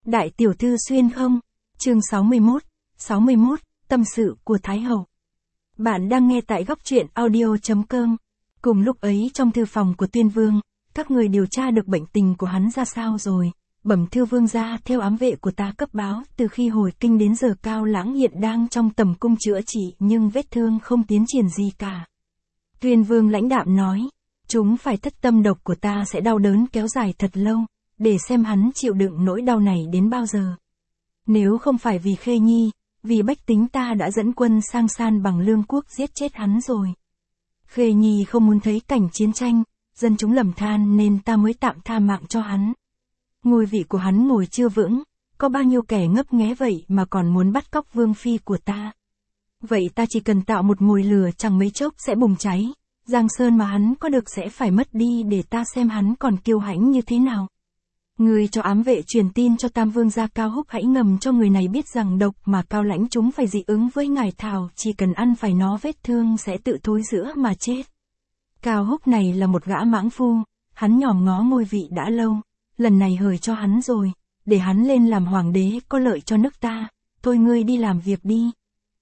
Đại tiểu thư xuyên không? Chương 61, tâm sự của Thái hậu. Bạn đang nghe tại góc truyện audio.com. Cùng lúc ấy trong thư phòng của Tuyên Vương, các người điều tra được bệnh tình của hắn ra sao rồi? Bẩm thưa vương gia, theo ám vệ của ta cấp báo, từ khi hồi kinh đến giờ Cao Lãng hiện đang trong tầm cung chữa trị nhưng vết thương không tiến triển gì cả. Tuyên Vương lãnh đạm nói, chúng phải thất tâm độc của ta sẽ đau đớn kéo dài thật lâu, để xem hắn chịu đựng nỗi đau này đến bao giờ. Nếu không phải vì Khê Nhi, vì bách tính ta đã dẫn quân sang San Bằng Lương quốc giết chết hắn rồi. Khê Nhi không muốn thấy cảnh chiến tranh, dân chúng lầm than nên ta mới tạm tha mạng cho hắn. Ngôi vị của hắn ngồi chưa vững, có bao nhiêu kẻ ngấp nghé vậy mà còn muốn bắt cóc vương phi của ta. Vậy ta chỉ cần tạo một mồi lửa chẳng mấy chốc sẽ bùng cháy, Giang Sơn mà hắn có được sẽ phải mất đi để ta xem hắn còn kiêu hãnh như thế nào. Người cho ám vệ truyền tin cho Tam Vương gia Cao Húc hãy ngầm cho người này biết rằng độc mà Cao Lãnh chúng phải dị ứng với ngải thảo, chỉ cần ăn phải nó vết thương sẽ tự thối rữa mà chết. Cao Húc này là một gã mãng phu, hắn nhòm ngó ngôi vị đã lâu, lần này hời cho hắn rồi, để hắn lên làm hoàng đế có lợi cho nước ta, thôi ngươi đi làm việc đi.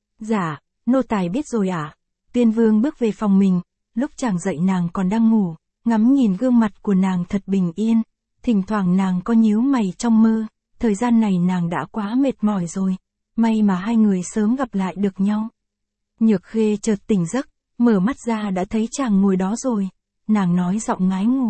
Dạ, nô tài biết rồi ạ. Tuyên Vương bước về phòng mình, lúc chàng dậy nàng còn đang ngủ, ngắm nhìn gương mặt của nàng thật bình yên. Thỉnh thoảng nàng có nhíu mày trong mơ, thời gian này nàng đã quá mệt mỏi rồi, may mà hai người sớm gặp lại được nhau. Nhược Khê chợt tỉnh giấc, mở mắt ra đã thấy chàng ngồi đó rồi, nàng nói giọng ngái ngủ.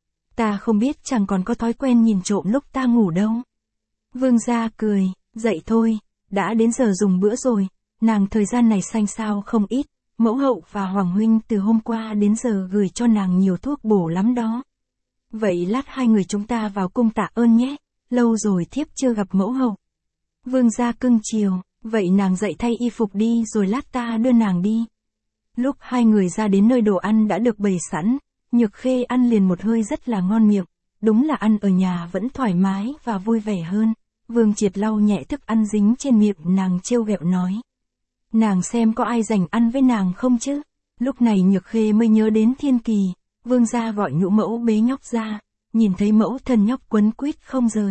Ta không biết chàng còn có thói quen nhìn trộm lúc ta ngủ đâu. Vương gia cười, dậy thôi, đã đến giờ dùng bữa rồi, nàng thời gian này xanh xao không ít, mẫu hậu và hoàng huynh từ hôm qua đến giờ gửi cho nàng nhiều thuốc bổ lắm đó. Vậy lát hai người chúng ta vào cung tạ ơn nhé, lâu rồi thiếp chưa gặp mẫu hậu. Vương gia cưng chiều, vậy nàng dậy thay y phục đi rồi lát ta đưa nàng đi. Lúc hai người ra đến nơi đồ ăn đã được bày sẵn, Nhược Khê ăn liền một hơi rất là ngon miệng, đúng là ăn ở nhà vẫn thoải mái và vui vẻ hơn. Vương Triệt lau nhẹ thức ăn dính trên miệng nàng trêu ghẹo nói. Nàng xem có ai rảnh ăn với nàng không chứ? Lúc này Nhược Khê mới nhớ đến Thiên Kỳ. Vương gia gọi nhũ mẫu bế nhóc ra, nhìn thấy mẫu thân nhóc quấn quýt không rời.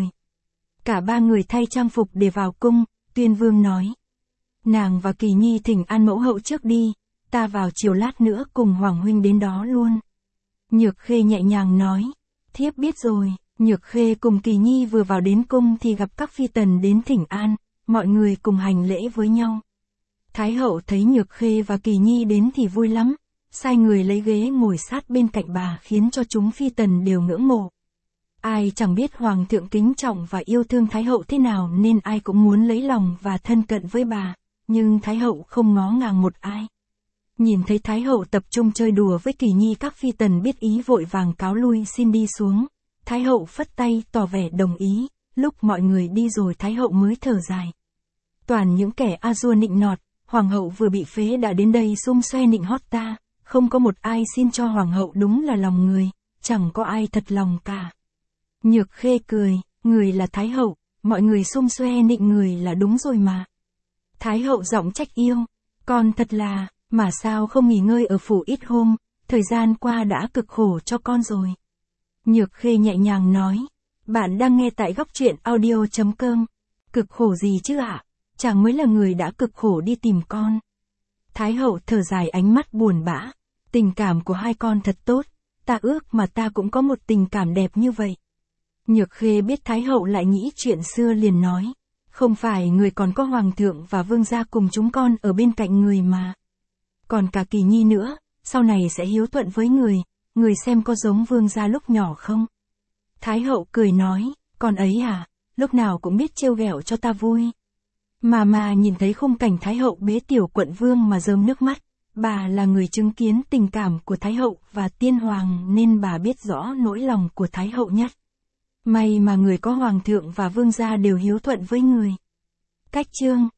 Cả ba người thay trang phục để vào cung, Tuyên Vương nói. Nàng và Kỳ Nhi thỉnh an mẫu hậu trước đi, ta vào chiều lát nữa cùng Hoàng huynh đến đó luôn. Nhược Khê nhẹ nhàng nói, thiếp biết rồi. Nhược Khê cùng Kỳ Nhi vừa vào đến cung thì gặp các phi tần đến thỉnh an, mọi người cùng hành lễ với nhau. Thái hậu thấy Nhược Khê và Kỳ Nhi đến thì vui lắm. Sai người lấy ghế ngồi sát bên cạnh bà khiến cho chúng phi tần đều ngưỡng mộ. Ai chẳng biết hoàng thượng kính trọng và yêu thương thái hậu thế nào nên ai cũng muốn lấy lòng và thân cận với bà, nhưng thái hậu không ngó ngàng một ai. Nhìn thấy thái hậu tập trung chơi đùa với Kỳ Nhi, các phi tần biết ý vội vàng cáo lui xin đi xuống. Thái hậu phất tay tỏ vẻ đồng ý, lúc mọi người đi rồi thái hậu mới thở dài. Toàn những kẻ a dua nịnh nọt, hoàng hậu vừa bị phế đã đến đây xum xoe nịnh hót ta. Không có một ai xin cho hoàng hậu, đúng là lòng người, chẳng có ai thật lòng cả. Nhược Khê cười, người là thái hậu, mọi người xum xoe nịnh người là đúng rồi mà. Thái hậu giọng trách yêu, con thật là, mà sao không nghỉ ngơi ở phủ ít hôm, thời gian qua đã cực khổ cho con rồi. Nhược Khê nhẹ nhàng nói, bạn đang nghe tại góc truyện audio.com. Cực khổ gì chứ ạ, chàng mới là người đã cực khổ đi tìm con. Thái hậu thở dài ánh mắt buồn bã. Tình cảm của hai con thật tốt, ta ước mà ta cũng có một tình cảm đẹp như vậy. Nhược Khê biết Thái hậu lại nghĩ chuyện xưa liền nói, không phải người còn có hoàng thượng và vương gia cùng chúng con ở bên cạnh người mà. Còn cả Kỳ Nhi nữa, sau này sẽ hiếu thuận với người xem có giống vương gia lúc nhỏ không? Thái hậu cười nói, con ấy à, lúc nào cũng biết trêu ghẹo cho ta vui. Mà nhìn thấy khung cảnh Thái hậu bế tiểu quận vương mà rơm nước mắt. Bà là người chứng kiến tình cảm của Thái hậu và tiên hoàng nên bà biết rõ nỗi lòng của Thái hậu nhất. May mà người có hoàng thượng và vương gia đều hiếu thuận với người. Cách chương